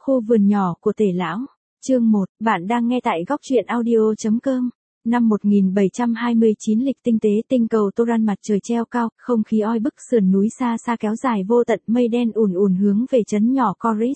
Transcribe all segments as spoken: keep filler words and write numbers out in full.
Khu vườn nhỏ của Tề lão. Chương một, bạn đang nghe tại góc truyện audio chấm com. Năm một nghìn bảy trăm hai mươi chín lịch tinh tế, tinh cầu Toran, mặt trời treo cao, không khí oi bức, sườn núi xa xa kéo dài vô tận, mây đen ùn ùn hướng về trấn nhỏ Coris.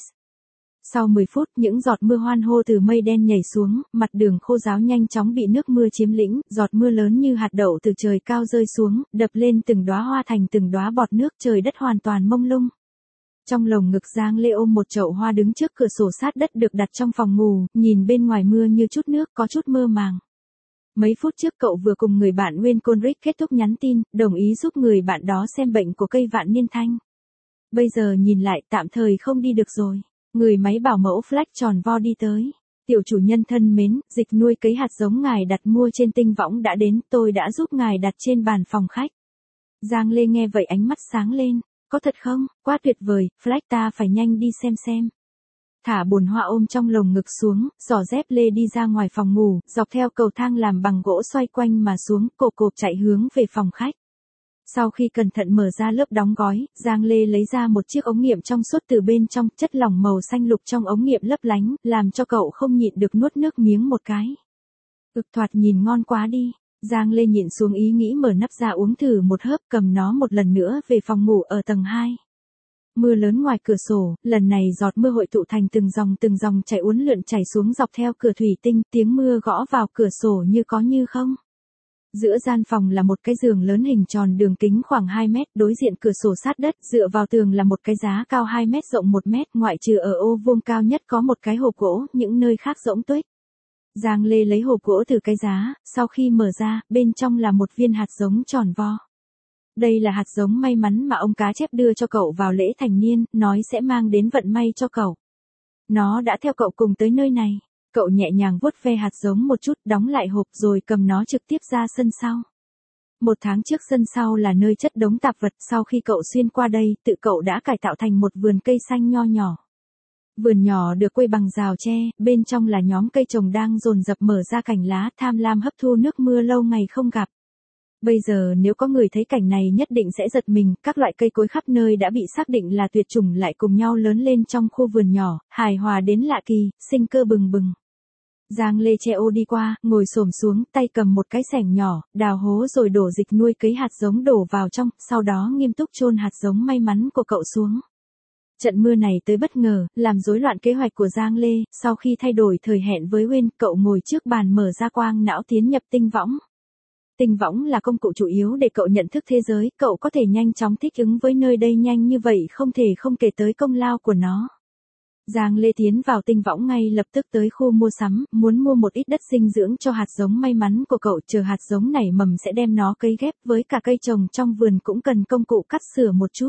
Sau mười phút, những giọt mưa hoan hô từ mây đen nhảy xuống, mặt đường khô ráo nhanh chóng bị nước mưa chiếm lĩnh, giọt mưa lớn như hạt đậu từ trời cao rơi xuống, đập lên từng đóa hoa thành từng đóa bọt nước, trời đất hoàn toàn mông lung. Trong lồng ngực Giang Lê ôm một chậu hoa đứng trước cửa sổ sát đất được đặt trong phòng ngủ, nhìn bên ngoài mưa như chút nước, có chút mơ màng. Mấy phút trước cậu vừa cùng người bạn Nguyên Conric kết thúc nhắn tin, đồng ý giúp người bạn đó xem bệnh của cây vạn niên thanh. Bây giờ nhìn lại, tạm thời không đi được rồi. Người máy bảo mẫu Flash tròn vo đi tới. Tiểu chủ nhân thân mến, dịch nuôi cấy hạt giống ngài đặt mua trên tinh võng đã đến, tôi đã giúp ngài đặt trên bàn phòng khách. Giang Lê nghe vậy ánh mắt sáng lên. Có thật không? Quá tuyệt vời, Flash, ta phải nhanh đi xem xem. Thả bồn hoa ôm trong lồng ngực xuống, giỏ dép lê đi ra ngoài phòng ngủ, dọc theo cầu thang làm bằng gỗ xoay quanh mà xuống, cộp cộp chạy hướng về phòng khách. Sau khi cẩn thận mở ra lớp đóng gói, Giang Lê lấy ra một chiếc ống nghiệm trong suốt từ bên trong, chất lỏng màu xanh lục trong ống nghiệm lấp lánh, làm cho cậu không nhịn được nuốt nước miếng một cái. Ực, thoạt nhìn ngon quá đi. Giang Lê nhịn xuống ý nghĩ mở nắp ra uống thử một hớp, cầm nó một lần nữa về phòng ngủ ở tầng hai. Mưa lớn ngoài cửa sổ, lần này giọt mưa hội tụ thành từng dòng từng dòng chảy uốn lượn chảy xuống dọc theo cửa thủy tinh, tiếng mưa gõ vào cửa sổ như có như không. Giữa gian phòng là một cái giường lớn hình tròn đường kính khoảng hai mét, đối diện cửa sổ sát đất, dựa vào tường là một cái giá cao hai mét rộng một mét, ngoại trừ ở ô vuông cao nhất có một cái hộp gỗ, những nơi khác rỗng tuếch. Giang Lê lấy hộp gỗ từ cái giá, sau khi mở ra, bên trong là một viên hạt giống tròn vo. Đây là hạt giống may mắn mà ông cá chép đưa cho cậu vào lễ thành niên, nói sẽ mang đến vận may cho cậu. Nó đã theo cậu cùng tới nơi này. Cậu nhẹ nhàng vuốt ve hạt giống một chút, đóng lại hộp rồi cầm nó trực tiếp ra sân sau. Một tháng trước sân sau là nơi chất đống tạp vật, sau khi cậu xuyên qua đây, tự cậu đã cải tạo thành một vườn cây xanh nho nhỏ. Vườn nhỏ được quây bằng rào tre, bên trong là nhóm cây trồng đang dồn dập mở ra cành lá, tham lam hấp thu nước mưa lâu ngày không gặp. Bây giờ nếu có người thấy cảnh này nhất định sẽ giật mình, các loại cây cối khắp nơi đã bị xác định là tuyệt chủng lại cùng nhau lớn lên trong khu vườn nhỏ, hài hòa đến lạ kỳ, sinh cơ bừng bừng. Giang Lê che ô đi qua, ngồi xổm xuống, tay cầm một cái xẻng nhỏ, đào hố rồi đổ dịch nuôi cấy hạt giống đổ vào trong, sau đó nghiêm túc chôn hạt giống may mắn của cậu xuống. Trận mưa này tới bất ngờ, làm rối loạn kế hoạch của Giang Lê, sau khi thay đổi thời hẹn với Nguyên, cậu ngồi trước bàn mở ra quang não tiến nhập tinh võng. Tinh võng là công cụ chủ yếu để cậu nhận thức thế giới, cậu có thể nhanh chóng thích ứng với nơi đây nhanh như vậy không thể không kể tới công lao của nó. Giang Lê tiến vào tinh võng ngay lập tức tới khu mua sắm, muốn mua một ít đất dinh dưỡng cho hạt giống may mắn của cậu, chờ hạt giống nảy mầm sẽ đem nó cấy ghép, với cả cây trồng trong vườn cũng cần công cụ cắt sửa một chút.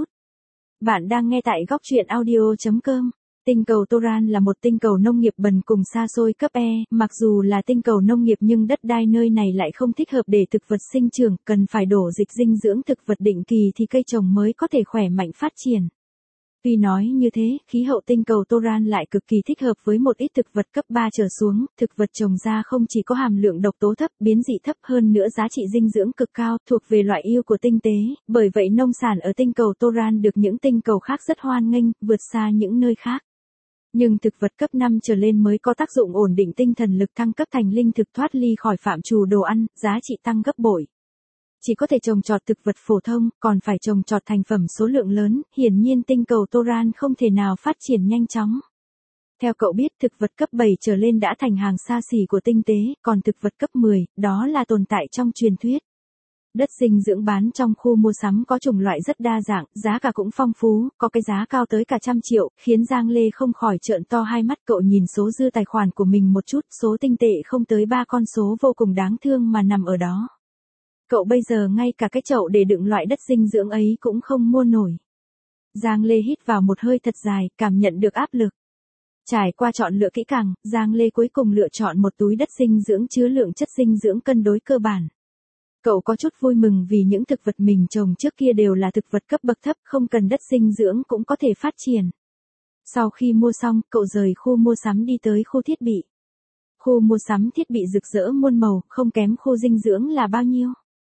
Bạn đang nghe tại góc truyện audio chấm com. Tinh cầu Toran là một tinh cầu nông nghiệp bần cùng xa xôi cấp E, mặc dù là tinh cầu nông nghiệp nhưng đất đai nơi này lại không thích hợp để thực vật sinh trưởng, cần phải đổ dịch dinh dưỡng thực vật định kỳ thì cây trồng mới có thể khỏe mạnh phát triển. Tuy nói như thế, khí hậu tinh cầu Toran lại cực kỳ thích hợp với một ít thực vật cấp ba trở xuống, thực vật trồng ra không chỉ có hàm lượng độc tố thấp, biến dị thấp hơn nữa giá trị dinh dưỡng cực cao, thuộc về loại ưu của tinh tế, bởi vậy nông sản ở tinh cầu Toran được những tinh cầu khác rất hoan nghênh, vượt xa những nơi khác. Nhưng thực vật cấp năm trở lên mới có tác dụng ổn định tinh thần lực, thăng cấp thành linh thực, thoát ly khỏi phạm trù đồ ăn, giá trị tăng gấp bội. Chỉ có thể trồng trọt thực vật phổ thông, còn phải trồng trọt thành phẩm số lượng lớn, hiển nhiên tinh cầu Toran không thể nào phát triển nhanh chóng. Theo cậu biết, thực vật cấp bảy trở lên đã thành hàng xa xỉ của tinh tế, còn thực vật cấp mười, đó là tồn tại trong truyền thuyết. Đất dinh dưỡng bán trong khu mua sắm có chủng loại rất đa dạng, giá cả cũng phong phú, có cái giá cao tới cả trăm triệu, khiến Giang Lê không khỏi trợn to hai mắt. Cậu nhìn số dư tài khoản của mình một chút, số tinh tệ không tới ba con số vô cùng đáng thương mà nằm ở đó. Cậu bây giờ ngay cả cái chậu để đựng loại đất dinh dưỡng ấy cũng không mua nổi. Giang Lê hít vào một hơi thật dài, cảm nhận được áp lực. Trải qua chọn lựa kỹ càng, Giang Lê cuối cùng lựa chọn một túi đất dinh dưỡng chứa lượng chất dinh dưỡng cân đối cơ bản. Cậu có chút vui mừng vì những thực vật mình trồng trước kia đều là thực vật cấp bậc thấp, không cần đất dinh dưỡng cũng có thể phát triển. Sau khi mua xong, cậu rời khu mua sắm đi tới khu thiết bị. Khu mua sắm thiết bị rực rỡ muôn màu, không kém khu dinh dưỡng là bao nhiêu.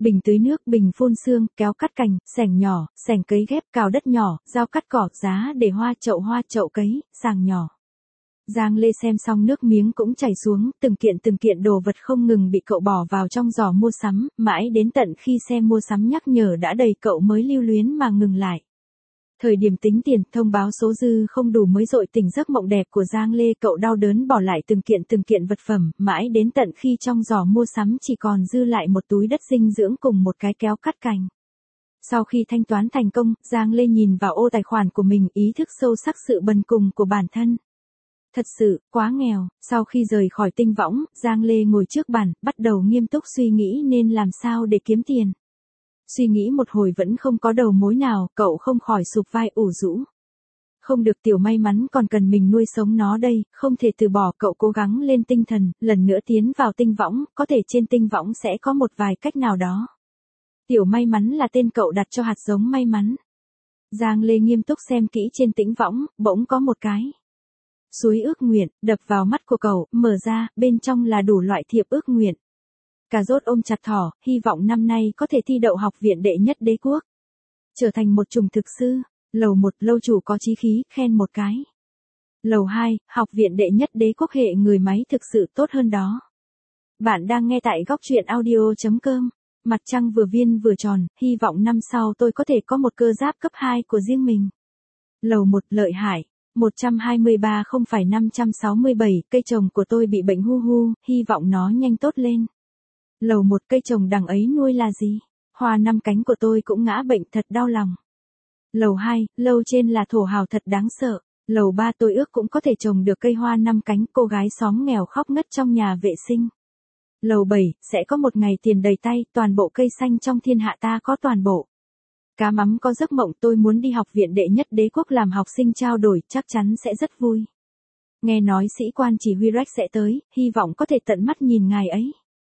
bình tưới nước, bình phun sương, kéo cắt cành, xẻng nhỏ, xẻng cấy ghép, cào đất nhỏ, dao cắt cỏ, giá để hoa, chậu hoa, chậu cấy, sàng nhỏ. Giang Lê xem xong nước miếng cũng chảy xuống, từng kiện từng kiện đồ vật không ngừng bị cậu bỏ vào trong giỏ mua sắm, mãi đến tận khi xe mua sắm nhắc nhở đã đầy cậu mới lưu luyến mà ngừng lại. Thời điểm tính tiền, thông báo số dư không đủ mới dội tỉnh giấc mộng đẹp của Giang Lê, cậu đau đớn bỏ lại từng kiện từng kiện vật phẩm, mãi đến tận khi trong giỏ mua sắm chỉ còn dư lại một túi đất dinh dưỡng cùng một cái kéo cắt cành. Sau khi thanh toán thành công, Giang Lê nhìn vào ô tài khoản của mình, ý thức sâu sắc sự bần cùng của bản thân. Thật sự, quá nghèo. Sau khi rời khỏi Tinh Võng, Giang Lê ngồi trước bàn, bắt đầu nghiêm túc suy nghĩ nên làm sao để kiếm tiền. Suy nghĩ một hồi vẫn không có đầu mối nào, cậu không khỏi sụp vai ủ rũ. Không được, Tiểu May Mắn còn cần mình nuôi sống nó đây, không thể từ bỏ. Cậu cố gắng lên tinh thần, lần nữa tiến vào Tinh Võng, có thể trên Tinh Võng sẽ có một vài cách nào đó. Tiểu May Mắn là tên cậu đặt cho hạt giống may mắn. Giang Lê nghiêm túc xem kỹ trên Tinh Võng, bỗng có một cái suối ước nguyện đập vào mắt của cậu, mở ra, bên trong là đủ loại thiệp ước nguyện. Cà rốt ôm chặt thỏ, hy vọng năm nay có thể thi đậu học viện đệ nhất đế quốc. Trở thành một trùng thực sư. Lầu một, lâu chủ có chí khí, khen một cái. Lầu hai, học viện đệ nhất đế quốc hệ người máy thực sự tốt hơn đó. Bạn đang nghe tại góc truyện audio chấm com. Mặt trăng vừa viên vừa tròn, hy vọng năm sau tôi có thể có một cơ giáp cấp hai của riêng mình. Lầu một, lợi hại. một trăm hai mươi ba không phải năm trăm sáu mươi bảy, cây trồng của tôi bị bệnh hu hu, hy vọng nó nhanh tốt lên. Lầu một, cây trồng đằng ấy nuôi là gì? Hoa năm cánh của tôi cũng ngã bệnh, thật đau lòng. Lầu hai, lâu trên là thổ hào thật đáng sợ. Lầu ba, tôi ước cũng có thể trồng được cây hoa năm cánh, cô gái xóm nghèo khóc ngất trong nhà vệ sinh. Lầu bảy, sẽ có một ngày tiền đầy tay, toàn bộ cây xanh trong thiên hạ ta có toàn bộ. Cá mắm có giấc mộng, tôi muốn đi học viện đệ nhất đế quốc làm học sinh trao đổi, chắc chắn sẽ rất vui. Nghe nói sĩ quan chỉ huy Rex sẽ tới, hy vọng có thể tận mắt nhìn ngài ấy.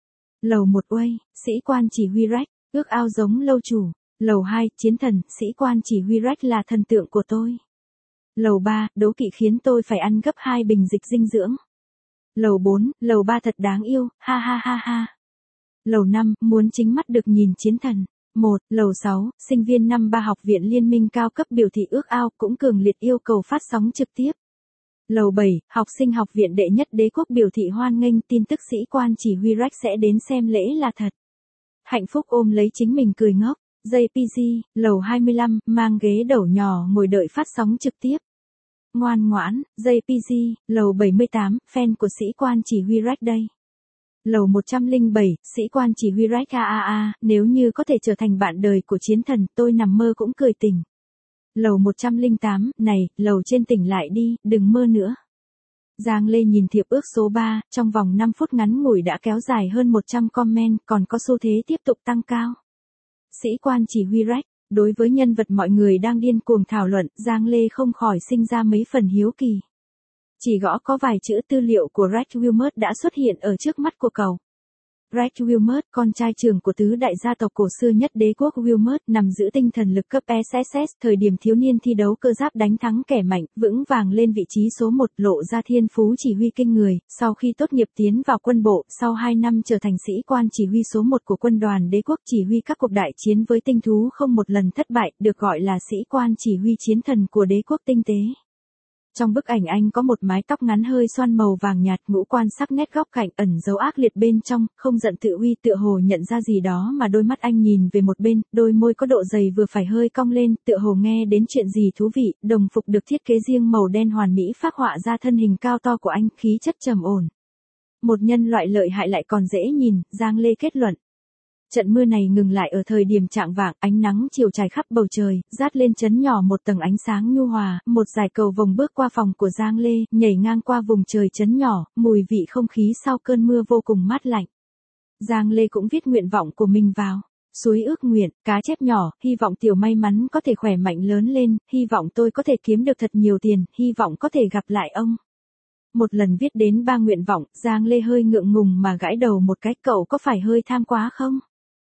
Lầu một, uây, sĩ quan chỉ huy Rex, ước ao giống lâu chủ. Lầu hai, chiến thần, sĩ quan chỉ huy Rex là thần tượng của tôi. Lầu ba, đố kỵ khiến tôi phải ăn gấp hai bình dịch dinh dưỡng. Lầu bốn, lầu ba thật đáng yêu, ha ha ha ha. Lầu năm, muốn chính mắt được nhìn chiến thần. một. Lầu sáu, sinh viên năm ba học viện liên minh cao cấp biểu thị ước ao, cũng cường liệt yêu cầu phát sóng trực tiếp. Lầu bảy, học sinh học viện đệ nhất đế quốc biểu thị hoan nghênh, tin tức sĩ quan chỉ huy Rex sẽ đến xem lễ là thật. Hạnh phúc ôm lấy chính mình cười ngốc. jê pê giê, lầu hai mươi lăm, mang ghế đẩu nhỏ ngồi đợi phát sóng trực tiếp. Ngoan ngoãn, jê pê giê, lầu bảy mươi tám, fan của sĩ quan chỉ huy Rex đây. Lầu một trăm lẻ bảy, sĩ quan chỉ huy Rex a a a, nếu như có thể trở thành bạn đời của chiến thần, tôi nằm mơ cũng cười tỉnh. Lầu một trăm lẻ tám, này, lầu trên tỉnh lại đi, đừng mơ nữa. Giang Lê nhìn thiệp ước số ba, trong vòng năm phút ngắn ngủi đã kéo dài hơn một trăm comment, còn có xu thế tiếp tục tăng cao. Sĩ quan chỉ huy Rex, đối với nhân vật mọi người đang điên cuồng thảo luận, Giang Lê không khỏi sinh ra mấy phần hiếu kỳ. Chỉ gõ có vài chữ tư liệu của Rex Wilmot đã xuất hiện ở trước mắt của cậu. Rex Wilmot, con trai trưởng của tứ đại gia tộc cổ xưa nhất đế quốc Wilmot, nằm giữ tinh thần lực cấp ét ét ét, thời điểm thiếu niên thi đấu cơ giáp đánh thắng kẻ mạnh, vững vàng lên vị trí số một, lộ ra thiên phú chỉ huy kinh người. Sau khi tốt nghiệp tiến vào quân bộ, sau hai năm trở thành sĩ quan chỉ huy số một của quân đoàn đế quốc, chỉ huy các cuộc đại chiến với tinh thú không một lần thất bại, được gọi là sĩ quan chỉ huy chiến thần của đế quốc tinh tế. Trong bức ảnh anh có một mái tóc ngắn hơi xoăn màu vàng nhạt, ngũ quan sắc nét góc cạnh ẩn dấu ác liệt bên trong, không giận tự uy, tựa hồ nhận ra gì đó mà đôi mắt anh nhìn về một bên, đôi môi có độ dày vừa phải hơi cong lên, tựa hồ nghe đến chuyện gì thú vị. Đồng phục được thiết kế riêng màu đen hoàn mỹ phác họa ra thân hình cao to của anh, khí chất trầm ổn. Một nhân loại lợi hại lại còn dễ nhìn, Giang Lê kết luận. Trận mưa này ngừng lại ở thời điểm chạng vạng, ánh nắng chiều trải khắp bầu trời, rát lên chấn nhỏ một tầng ánh sáng nhu hòa, một dải cầu vồng bước qua phòng của Giang Lê, nhảy ngang qua vùng trời chấn nhỏ, mùi vị không khí sau cơn mưa vô cùng mát lạnh. Giang Lê cũng viết nguyện vọng của mình vào. Suối ước nguyện, cá chép nhỏ, hy vọng Tiểu May Mắn có thể khỏe mạnh lớn lên, hy vọng tôi có thể kiếm được thật nhiều tiền, hy vọng có thể gặp lại ông. Một lần viết đến ba nguyện vọng, Giang Lê hơi ngượng ngùng mà gãi đầu một cái, cậu có phải hơi tham quá không?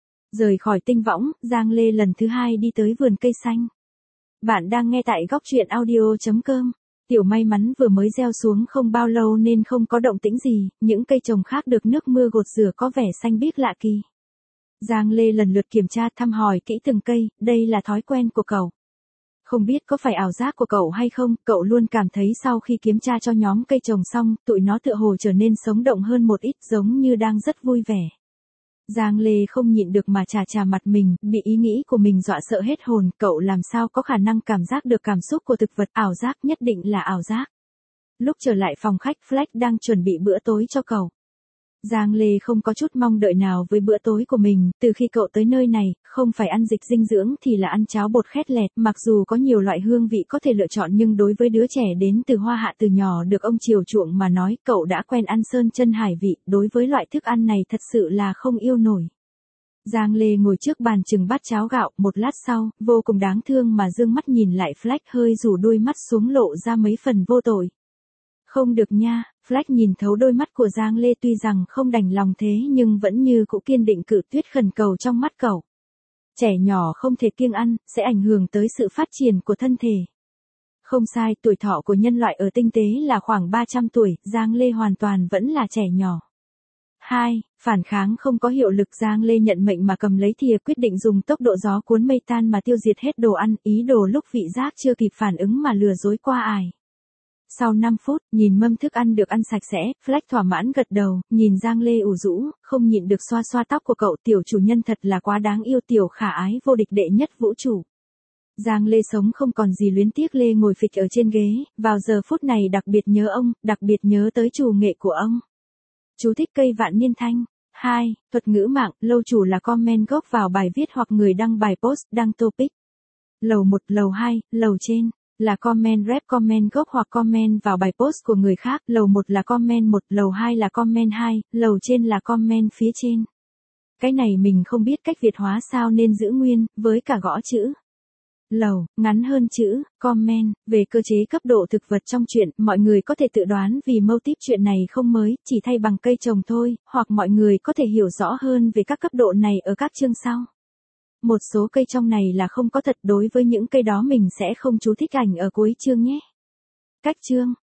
Rời khỏi Tinh Võng, Giang Lê lần thứ hai đi tới vườn cây xanh. Bạn đang nghe tại góc truyện audio chấm com. Tiểu May Mắn vừa mới gieo xuống không bao lâu nên không có động tĩnh gì, những cây trồng khác được nước mưa gột rửa có vẻ xanh biếc lạ kỳ. Giang Lê lần lượt kiểm tra thăm hỏi kỹ từng cây, đây là thói quen của cậu. Không biết có phải ảo giác của cậu hay không, cậu luôn cảm thấy sau khi kiểm tra cho nhóm cây trồng xong, tụi nó tựa hồ trở nên sống động hơn một ít, giống như đang rất vui vẻ. Giang Lê không nhịn được mà chà chà mặt mình, bị ý nghĩ của mình dọa sợ hết hồn, cậu làm sao có khả năng cảm giác được cảm xúc của thực vật, ảo giác nhất định là ảo giác. Lúc trở lại phòng khách, Fleck đang chuẩn bị bữa tối cho cậu. Giang Lê không có chút mong đợi nào với bữa tối của mình, từ khi cậu tới nơi này, không phải ăn dịch dinh dưỡng thì là ăn cháo bột khét lẹt, mặc dù có nhiều loại hương vị có thể lựa chọn nhưng đối với đứa trẻ đến từ Hoa Hạ từ nhỏ được ông chiều chuộng mà nói, cậu đã quen ăn sơn chân hải vị, đối với loại thức ăn này thật sự là không yêu nổi. Giang Lê ngồi trước bàn chừng bát cháo gạo, một lát sau, vô cùng đáng thương mà dương mắt nhìn lại Fleck hơi rủ đôi mắt xuống lộ ra mấy phần vô tội. Không được nha, Fleck nhìn thấu đôi mắt của Giang Lê tuy rằng không đành lòng thế nhưng vẫn như cũ kiên định cự tuyệt khẩn cầu trong mắt cậu. Trẻ nhỏ không thể kiêng ăn, sẽ ảnh hưởng tới sự phát triển của thân thể. Không sai, tuổi thọ của nhân loại ở tinh tế là khoảng ba trăm tuổi, Giang Lê hoàn toàn vẫn là trẻ nhỏ. hai. Phản kháng không có hiệu lực. Giang Lê nhận mệnh mà cầm lấy thìa, quyết định dùng tốc độ gió cuốn mây tan mà tiêu diệt hết đồ ăn, ý đồ lúc vị giác chưa kịp phản ứng mà lừa dối qua ải. Sau năm phút, nhìn mâm thức ăn được ăn sạch sẽ, Fleck thỏa mãn gật đầu, nhìn Giang Lê ủ rũ, không nhịn được xoa xoa tóc của cậu, tiểu chủ nhân thật là quá đáng yêu, tiểu khả ái vô địch đệ nhất vũ trụ. Giang Lê sống không còn gì luyến tiếc, Lê ngồi phịch ở trên ghế, vào giờ phút này đặc biệt nhớ ông, đặc biệt nhớ tới chủ nghệ của ông. Chú thích cây vạn niên thanh. hai. Thuật ngữ mạng, lâu chủ là comment gốc vào bài viết hoặc người đăng bài post, đăng topic. Lầu một, lầu hai, lầu trên là comment rep, comment gốc hoặc comment vào bài post của người khác, lầu một là comment một, lầu hai là comment hai, lầu trên là comment phía trên. Cái này mình không biết cách Việt hóa sao nên giữ nguyên, với cả gõ chữ lầu, ngắn hơn chữ comment. Về cơ chế cấp độ thực vật trong truyện, mọi người có thể tự đoán vì mâu típ chuyện này không mới, chỉ thay bằng cây trồng thôi, hoặc mọi người có thể hiểu rõ hơn về các cấp độ này ở các chương sau. Một số cây trong này là không có thật, đối với những cây đó mình sẽ không chú thích ảnh ở cuối chương nhé. Cách chương